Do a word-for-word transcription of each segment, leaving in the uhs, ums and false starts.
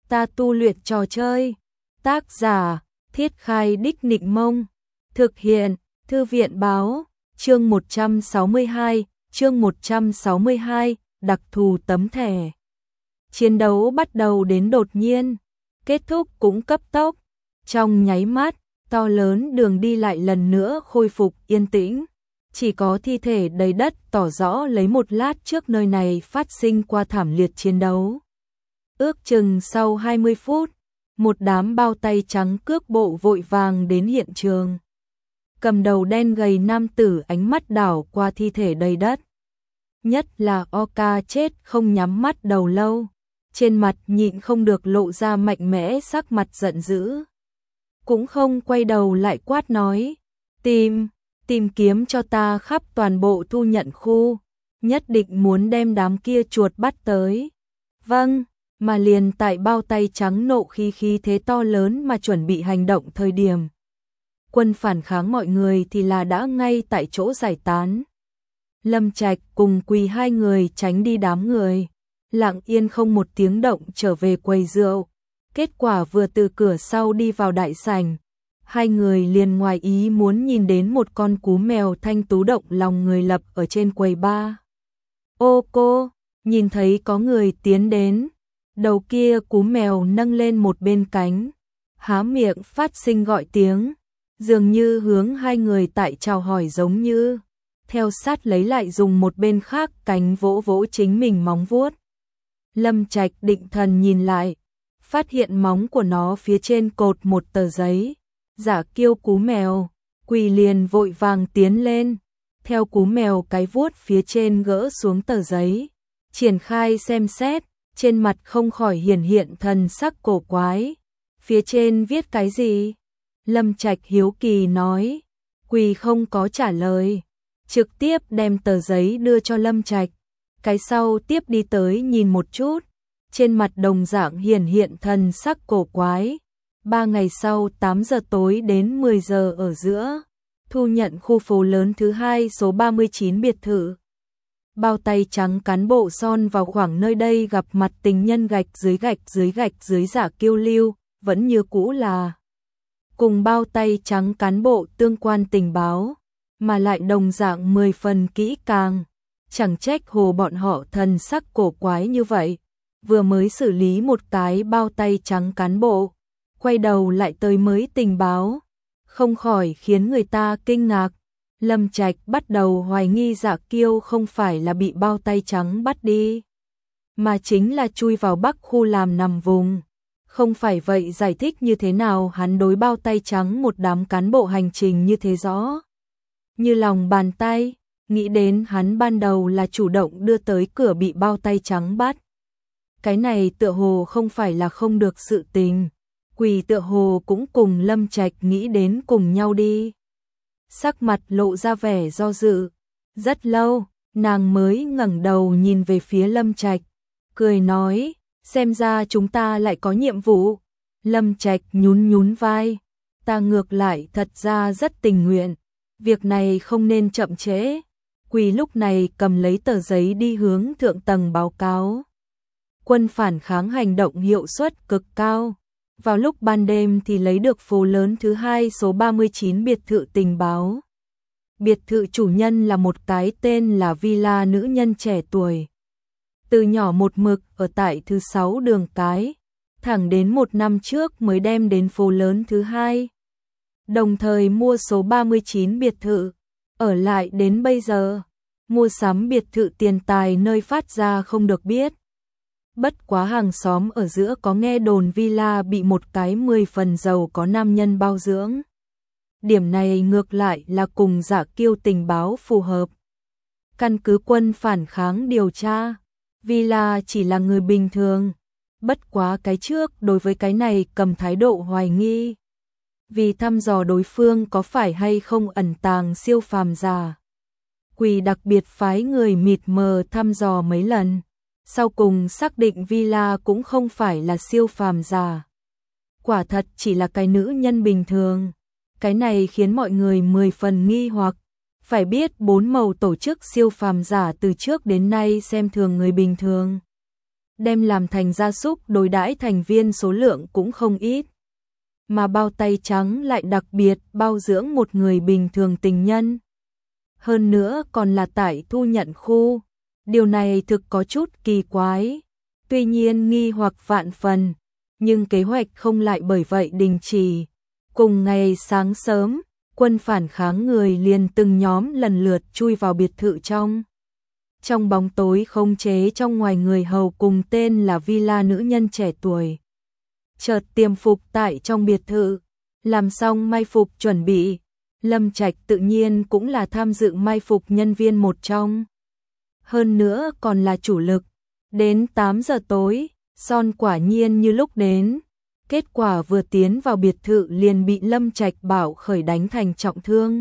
ta tu luyện trò chơi. Tác giả, Thiết Khai Đích Nịnh Mông. Thực hiện, Thư viện báo, chương một trăm sáu mươi hai, chương một trăm sáu mươi hai, đặc thù tấm thẻ. Chiến đấu bắt đầu đến đột nhiên, kết thúc cũng cấp tốc. Trong nháy mắt, to lớn đường đi lại lần nữa khôi phục yên tĩnh. Chỉ có thi thể đầy đất tỏ rõ lấy một lát trước nơi này phát sinh qua thảm liệt chiến đấu. Ước chừng sau hai mươi phút, một đám bao tay trắng cước bộ vội vàng đến hiện trường. Cầm đầu đen gầy nam tử ánh mắt đảo qua thi thể đầy đất. Nhất là Oka chết không nhắm mắt đầu lâu, trên mặt nhịn không được lộ ra mạnh mẽ sắc mặt giận dữ. Cũng không quay đầu lại quát nói, tìm, tìm kiếm cho ta khắp toàn bộ thu nhận khu, nhất định muốn đem đám kia chuột bắt tới. Vâng, mà liền tại bao tay trắng nộ khí khí thế to lớn mà chuẩn bị hành động thời điểm. Quân phản kháng mọi người thì là đã ngay tại chỗ giải tán. Lâm Trạch cùng Quỳ hai người tránh đi đám người, lặng yên không một tiếng động trở về quầy rượu. Kết quả vừa từ cửa sau đi vào đại sảnh, hai người liền ngoài ý muốn nhìn đến một con cú mèo thanh tú động lòng người lập ở trên quầy bar. Ô cô, nhìn thấy có người tiến đến, đầu kia cú mèo nâng lên một bên cánh, há miệng phát sinh gọi tiếng, dường như hướng hai người tại chào hỏi giống như, theo sát lấy lại dùng một bên khác cánh vỗ vỗ chính mình móng vuốt. Lâm Trạch định thần nhìn lại, phát hiện móng của nó phía trên cột một tờ giấy, giả kiêu cú mèo, Quỳ liền vội vàng tiến lên, theo cú mèo cái vuốt phía trên gỡ xuống tờ giấy, triển khai xem xét, trên mặt không khỏi hiển hiện thần sắc cổ quái. Phía trên viết cái gì? Lâm Trạch hiếu kỳ nói. Quỳ không có trả lời, trực tiếp đem tờ giấy đưa cho Lâm Trạch. Cái sau tiếp đi tới nhìn một chút, trên mặt đồng dạng hiển hiện thần sắc cổ quái. Ba ngày sau tám giờ tối đến mười giờ ở giữa, thu nhận khu phố lớn thứ hai số ba mươi chín biệt thự. Bao tay trắng cán bộ son vào khoảng nơi đây gặp mặt tình nhân gạch dưới gạch dưới gạch dưới giả kiêu lưu, vẫn như cũ là cùng bao tay trắng cán bộ tương quan tình báo, mà lại đồng dạng mười phần kỹ càng. Chẳng trách hồ bọn họ thần sắc cổ quái như vậy, vừa mới xử lý một cái bao tay trắng cán bộ, quay đầu lại tới mới tình báo, không khỏi khiến người ta kinh ngạc. Lâm Trạch bắt đầu hoài nghi Dạ Kiêu không phải là bị bao tay trắng bắt đi, mà chính là chui vào Bắc khu làm nằm vùng. Không phải vậy giải thích như thế nào hắn đối bao tay trắng một đám cán bộ hành trình như thế rõ như lòng bàn tay, nghĩ đến hắn ban đầu là chủ động đưa tới cửa bị bao tay trắng bắt. Cái này tựa hồ không phải là không được sự tình, Quỳ tựa hồ cũng cùng Lâm Trạch nghĩ đến cùng nhau đi. Sắc mặt lộ ra vẻ do dự, rất lâu, nàng mới ngẩng đầu nhìn về phía Lâm Trạch, cười nói, xem ra chúng ta lại có nhiệm vụ. Lâm Trạch nhún nhún vai, ta ngược lại thật ra rất tình nguyện, việc này không nên chậm trễ. Quỳ lúc này cầm lấy tờ giấy đi hướng thượng tầng báo cáo. Quân phản kháng hành động hiệu suất cực cao. Vào lúc ban đêm thì lấy được phố lớn thứ hai số ba mươi chín biệt thự tình báo. Biệt thự chủ nhân là một cái tên là Villa nữ nhân trẻ tuổi. Từ nhỏ một mực ở tại thứ sáu đường cái, thẳng đến một năm trước mới đem đến phố lớn thứ hai. Đồng thời mua số ba mươi chín biệt thự, ở lại đến bây giờ. Mua sắm biệt thự tiền tài nơi phát ra không được biết. Bất quá hàng xóm ở giữa có nghe đồn villa bị một cái mười phần giàu có nam nhân bao dưỡng. Điểm này ngược lại là cùng Dạ Kiêu tình báo phù hợp. Căn cứ quân phản kháng điều tra, Villa chỉ là người bình thường. Bất quá cái trước đối với cái này cầm thái độ hoài nghi. Vì thăm dò đối phương có phải hay không ẩn tàng siêu phàm giả, Quỳ đặc biệt phái người mịt mờ thăm dò mấy lần. Sau cùng xác định Villa cũng không phải là siêu phàm giả, quả thật chỉ là cái nữ nhân bình thường. Cái này khiến mọi người mười phần nghi hoặc. Phải biết bốn màu tổ chức siêu phàm giả từ trước đến nay xem thường người bình thường. đem làm thành gia súc đối đãi thành viên số lượng cũng không ít. Mà bao tay trắng lại đặc biệt bao dưỡng một người bình thường tình nhân. Hơn nữa còn là tại thu nhận khu. Điều này thực có chút kỳ quái. Tuy nhiên nghi hoặc vạn phần, nhưng kế hoạch không lại bởi vậy đình chỉ. Cùng ngày sáng sớm, quân phản kháng người liền từng nhóm lần lượt chui vào biệt thự trong. Trong bóng tối khống chế trong ngoài người hầu cùng tên là Villa nữ nhân trẻ tuổi. Chợt tiềm phục tại trong biệt thự, làm xong mai phục chuẩn bị. Lâm Trạch tự nhiên cũng là tham dự mai phục nhân viên một trong. Hơn nữa còn là chủ lực. Đến tám giờ tối, Son quả nhiên như lúc đến. Kết quả vừa tiến vào biệt thự liền bị Lâm Trạch bảo khởi đánh thành trọng thương.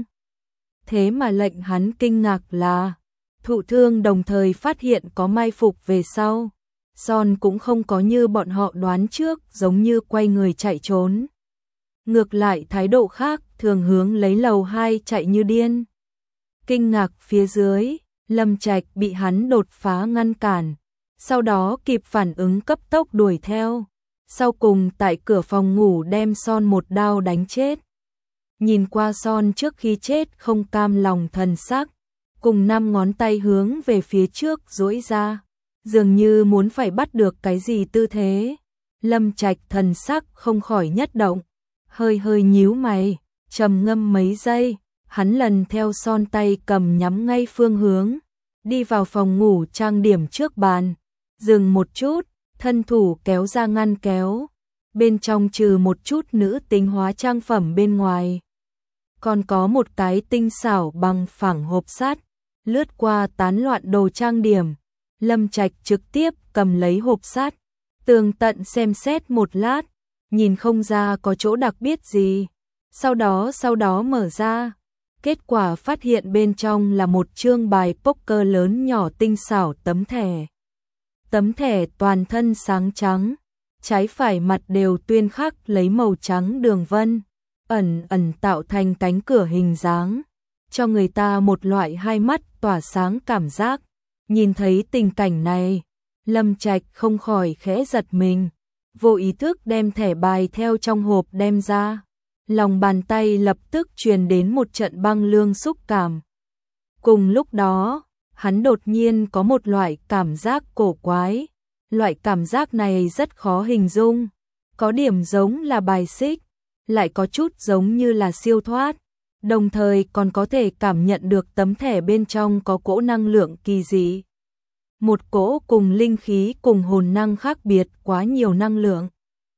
Thế mà lệnh hắn kinh ngạc là thụ thương đồng thời phát hiện có mai phục về sau. Son cũng không có như bọn họ đoán trước giống như quay người chạy trốn. Ngược lại thái độ khác thường hướng lấy lầu hai chạy như điên. Kinh ngạc phía dưới, Lâm Trạch bị hắn đột phá ngăn cản. Sau đó kịp phản ứng cấp tốc đuổi theo. Sau cùng tại cửa phòng ngủ đem Son một đao đánh chết. Nhìn qua Son trước khi chết không cam lòng thần sắc. Cùng năm ngón tay hướng về phía trước duỗi ra. Dường như muốn phải bắt được cái gì tư thế. Lâm Trạch thần sắc không khỏi nhất động. Hơi hơi nhíu mày, trầm ngâm mấy giây. Hắn lần theo Son tay cầm nhắm ngay phương hướng. Đi vào phòng ngủ trang điểm trước bàn. Dừng một chút, thân thủ kéo ra ngăn kéo. Bên trong trừ một chút nữ tính hóa trang phẩm bên ngoài. Còn có một cái tinh xảo bằng phẳng hộp sắt. Lướt qua tán loạn đồ trang điểm. Lâm Trạch trực tiếp cầm lấy hộp sắt. Tường tận xem xét một lát. Nhìn không ra có chỗ đặc biệt gì. Sau đó sau đó mở ra. Kết quả phát hiện bên trong là một chương bài poker lớn nhỏ tinh xảo tấm thẻ. Tấm thẻ toàn thân sáng trắng, trái phải mặt đều tuyên khắc lấy màu trắng đường vân, ẩn ẩn tạo thành cánh cửa hình dáng, cho người ta một loại hai mắt tỏa sáng cảm giác. Nhìn thấy tình cảnh này, Lâm Trạch không khỏi khẽ giật mình, vô ý thức đem thẻ bài theo trong hộp đem ra. Lòng bàn tay lập tức truyền đến một trận băng lương xúc cảm. Cùng lúc đó, hắn đột nhiên có một loại cảm giác cổ quái. Loại cảm giác này rất khó hình dung. Có điểm giống là bài xích, lại có chút giống như là siêu thoát. Đồng thời còn có thể cảm nhận được tấm thẻ bên trong có cỗ năng lượng kỳ dị. Một cỗ cùng linh khí cùng hồn năng khác biệt quá nhiều năng lượng.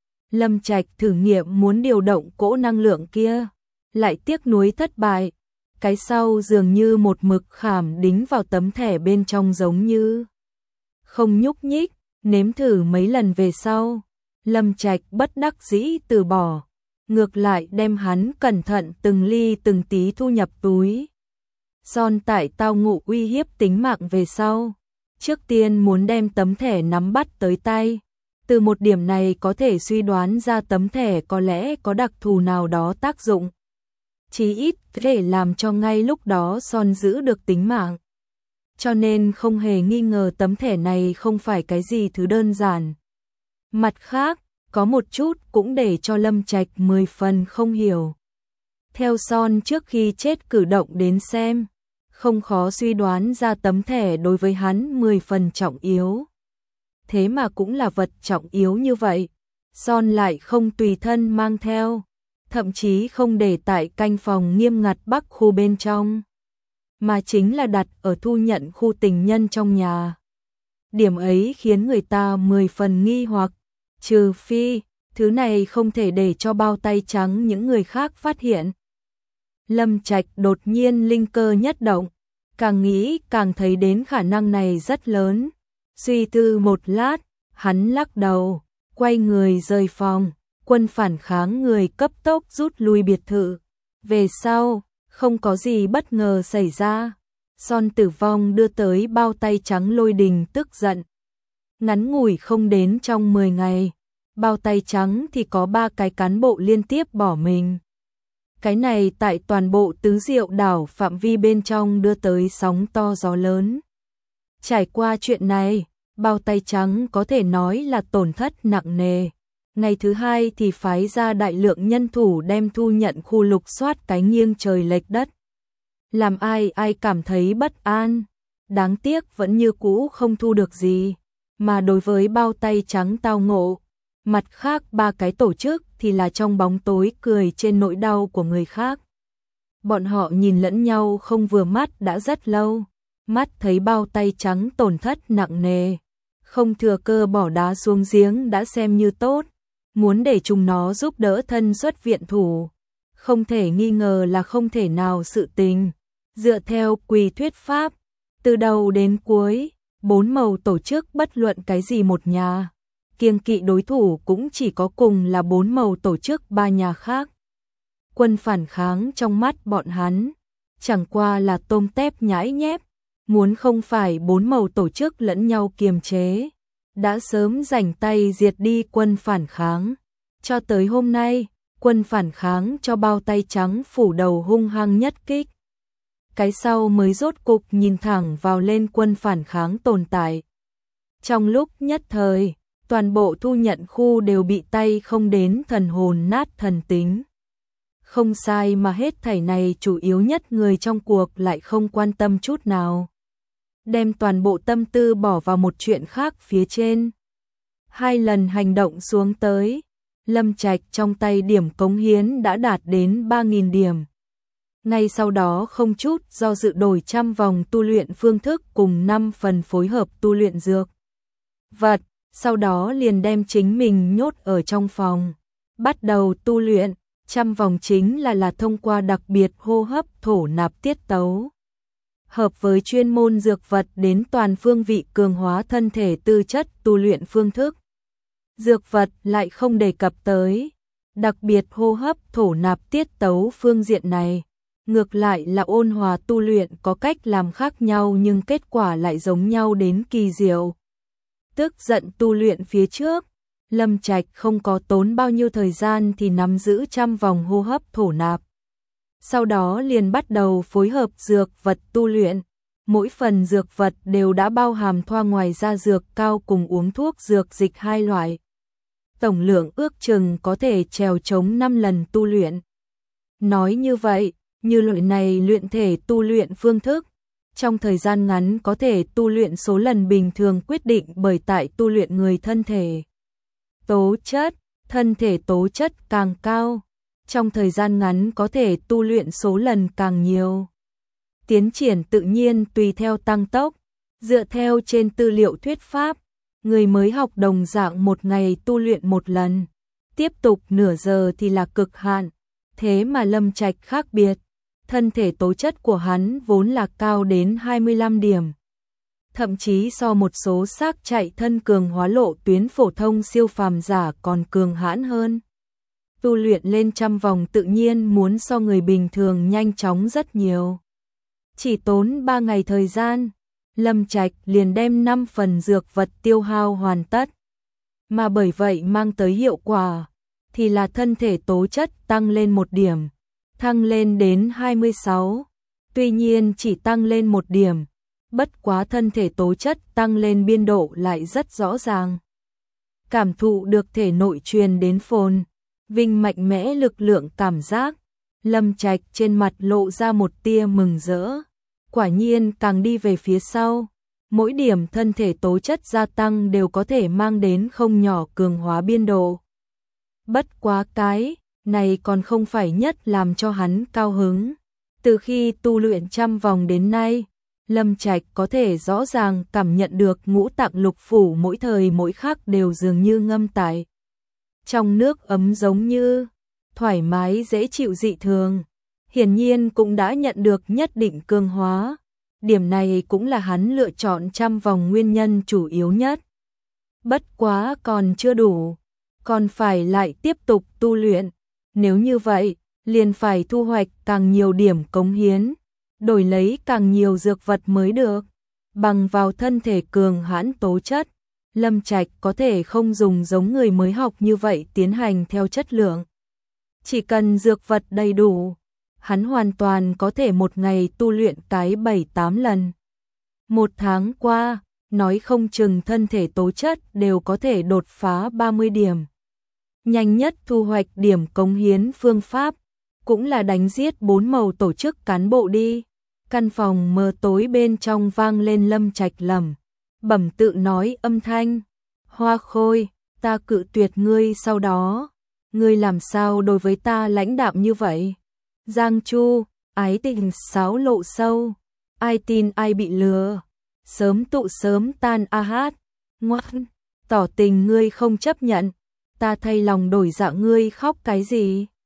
Lâm Trạch thử nghiệm muốn điều động cỗ năng lượng kia, lại tiếc nuối thất bại. Cái sau dường như một mực khảm đính vào tấm thẻ bên trong giống như không nhúc nhích. Nếm thử mấy lần về sau, Lâm Trạch bất đắc dĩ từ bỏ, ngược lại đem hắn cẩn thận từng ly từng tí thu nhập túi. Son tại tao ngộ uy hiếp tính mạng về sau, trước tiên muốn đem tấm thẻ nắm bắt tới tay. Từ một điểm này có thể suy đoán ra tấm thẻ có lẽ có đặc thù nào đó tác dụng. Chí ít có thể làm cho ngay lúc đó Son giữ được tính mạng. Cho nên không hề nghi ngờ tấm thẻ này không phải cái gì thứ đơn giản. Mặt khác, có một chút cũng để cho Lâm Trạch mười phần không hiểu. Theo Son trước khi chết cử động đến xem, không khó suy đoán ra tấm thẻ đối với hắn mười phần trọng yếu. Thế mà cũng là vật trọng yếu như vậy, Son lại không tùy thân mang theo, thậm chí không để tại canh phòng nghiêm ngặt Bắc khu bên trong, mà chính là đặt ở thu nhận khu tình nhân trong nhà. Điểm ấy khiến người ta mười phần nghi hoặc, trừ phi, thứ này không thể để cho bao tay trắng những người khác phát hiện. Lâm Trạch đột nhiên linh cơ nhất động, càng nghĩ càng thấy đến khả năng này rất lớn. Suy tư một lát, hắn lắc đầu, quay người rời phòng, quân phản kháng người cấp tốc rút lui biệt thự. Về sau, không có gì bất ngờ xảy ra. Son tử vong đưa tới bao tay trắng Lôi Đình tức giận. Ngắn ngủi không đến trong mười ngày, bao tay trắng thì có ba cái cán bộ liên tiếp bỏ mình. Cái này tại toàn bộ Tứ Diệu đảo phạm vi bên trong đưa tới sóng to gió lớn. Trải qua chuyện này, Bao tay trắng có thể nói là tổn thất nặng nề. Ngày thứ hai thì phái ra đại lượng nhân thủ đem thu nhận khu lục soát cái nghiêng trời lệch đất. Làm ai ai cảm thấy bất an. Đáng tiếc vẫn như cũ không thu được gì. Mà đối với bao tay trắng tao ngộ, mặt khác ba cái tổ chức thì là trong bóng tối cười trên nỗi đau của người khác. Bọn họ nhìn lẫn nhau không vừa mắt đã rất lâu. Mắt thấy bao tay trắng tổn thất nặng nề. Không thừa cơ bỏ đá xuống giếng đã xem như tốt. Muốn để chúng nó giúp đỡ thân xuất viện thủ. Không thể nghi ngờ là không thể nào sự tình. Dựa theo quy thuyết pháp, từ đầu đến cuối, bốn màu tổ chức bất luận cái gì một nhà. Kiêng kỵ đối thủ cũng chỉ có cùng là bốn màu tổ chức ba nhà khác. Quân phản kháng trong mắt bọn hắn, chẳng qua là tôm tép nhãi nhép. Muốn không phải bốn màu tổ chức lẫn nhau kiềm chế, đã sớm rảnh tay diệt đi quân phản kháng. Cho tới hôm nay, quân phản kháng cho bao tay trắng phủ đầu hung hăng nhất kích. Cái sau mới rốt cục nhìn thẳng vào lên quân phản kháng tồn tại. Trong lúc nhất thời, toàn bộ thu nhận khu đều bị tay không đến thần hồn nát thần tính. Không sai mà hết thảy này chủ yếu nhất người trong cuộc lại không quan tâm chút nào. Đem toàn bộ tâm tư bỏ vào một chuyện khác phía trên. Hai lần hành động xuống tới, Lâm Trạch trong tay điểm cống hiến đã đạt đến ba nghìn điểm. Ngay sau đó không chút do dự đổi trăm vòng tu luyện phương thức cùng năm phần phối hợp tu luyện dược vật, sau đó liền đem chính mình nhốt ở trong phòng. Bắt đầu tu luyện, trăm vòng chính là là thông qua đặc biệt hô hấp thổ nạp tiết tấu. Hợp với chuyên môn dược vật đến toàn phương vị cường hóa thân thể tư chất tu luyện phương thức. Dược vật lại không đề cập tới, đặc biệt hô hấp thổ nạp tiết tấu phương diện này. Ngược lại là ôn hòa tu luyện có cách làm khác nhau nhưng kết quả lại giống nhau đến kỳ diệu. Tức giận tu luyện phía trước, Lâm Trạch không có tốn bao nhiêu thời gian thì nắm giữ trăm vòng hô hấp thổ nạp. Sau đó liền bắt đầu phối hợp dược vật tu luyện. Mỗi phần dược vật đều đã bao hàm thoa ngoài ra dược cao cùng uống thuốc dược dịch hai loại. Tổng lượng ước chừng có thể trèo chống năm lần tu luyện. Nói như vậy, như loại này luyện thể tu luyện phương thức, trong thời gian ngắn có thể tu luyện số lần bình thường quyết định bởi tại tu luyện người thân thể. Tố chất, thân thể tố chất càng cao, trong thời gian ngắn có thể tu luyện số lần càng nhiều. Tiến triển tự nhiên tùy theo tăng tốc, dựa theo trên tư liệu thuyết pháp, người mới học đồng dạng một ngày tu luyện một lần, tiếp tục nửa giờ thì là cực hạn. Thế mà Lâm Trạch khác biệt, thân thể tố chất của hắn vốn là cao đến hai mươi lăm điểm. Thậm chí so một số xác chạy thân cường hóa lộ tuyến phổ thông siêu phàm giả còn cường hãn hơn. Tu luyện lên trăm vòng tự nhiên muốn so người bình thường nhanh chóng rất nhiều. Chỉ tốn ba ngày thời gian, Lâm Trạch liền đem năm phần dược vật tiêu hao hoàn tất. Mà bởi vậy mang tới hiệu quả thì là thân thể tố chất tăng lên một điểm, thăng lên đến hai mươi sáu. Tuy nhiên chỉ tăng lên một điểm, bất quá thân thể tố chất tăng lên biên độ lại rất rõ ràng. Cảm thụ được thể nội truyền đến phồn vinh mạnh mẽ lực lượng cảm giác, Lâm Trạch trên mặt lộ ra một tia mừng rỡ. Quả nhiên càng đi về phía sau, mỗi điểm thân thể tố chất gia tăng đều có thể mang đến không nhỏ cường hóa biên độ. Bất quá cái này còn không phải nhất làm cho hắn cao hứng. Từ khi tu luyện trăm vòng đến nay, Lâm Trạch có thể rõ ràng cảm nhận được ngũ tạng lục phủ mỗi thời mỗi khắc đều dường như ngâm tại trong nước ấm, giống như thoải mái dễ chịu dị thường. Hiển nhiên cũng đã nhận được nhất định cường hóa. Điểm này cũng là hắn lựa chọn trăm vòng nguyên nhân chủ yếu nhất. Bất quá còn chưa đủ, còn phải lại tiếp tục tu luyện. Nếu như vậy, liền phải thu hoạch càng nhiều điểm cống hiến, đổi lấy càng nhiều dược vật mới được. Bằng vào thân thể cường hãn tố chất, Lâm Trạch có thể không dùng giống người mới học như vậy tiến hành theo chất lượng. Chỉ cần dược vật đầy đủ, hắn hoàn toàn có thể một ngày tu luyện cái bảy tám lần. Một tháng qua, nói không chừng thân thể tố chất đều có thể đột phá ba mươi điểm. Nhanh nhất thu hoạch điểm cống hiến phương pháp, cũng là đánh giết bốn màu tổ chức cán bộ đi. Căn phòng mờ tối bên trong vang lên Lâm Trạch lẩm bẩm tự nói âm thanh. Hoa Khôi, ta cự tuyệt ngươi sau đó. Ngươi làm sao đối với ta lãnh đạm như vậy? Giang Chu, ái tình sáo lộ sâu. Ai tin ai bị lừa. Sớm tụ sớm tan a hát. Ngoan, tỏ tình ngươi không chấp nhận. Ta thay lòng đổi dạ ngươi khóc cái gì?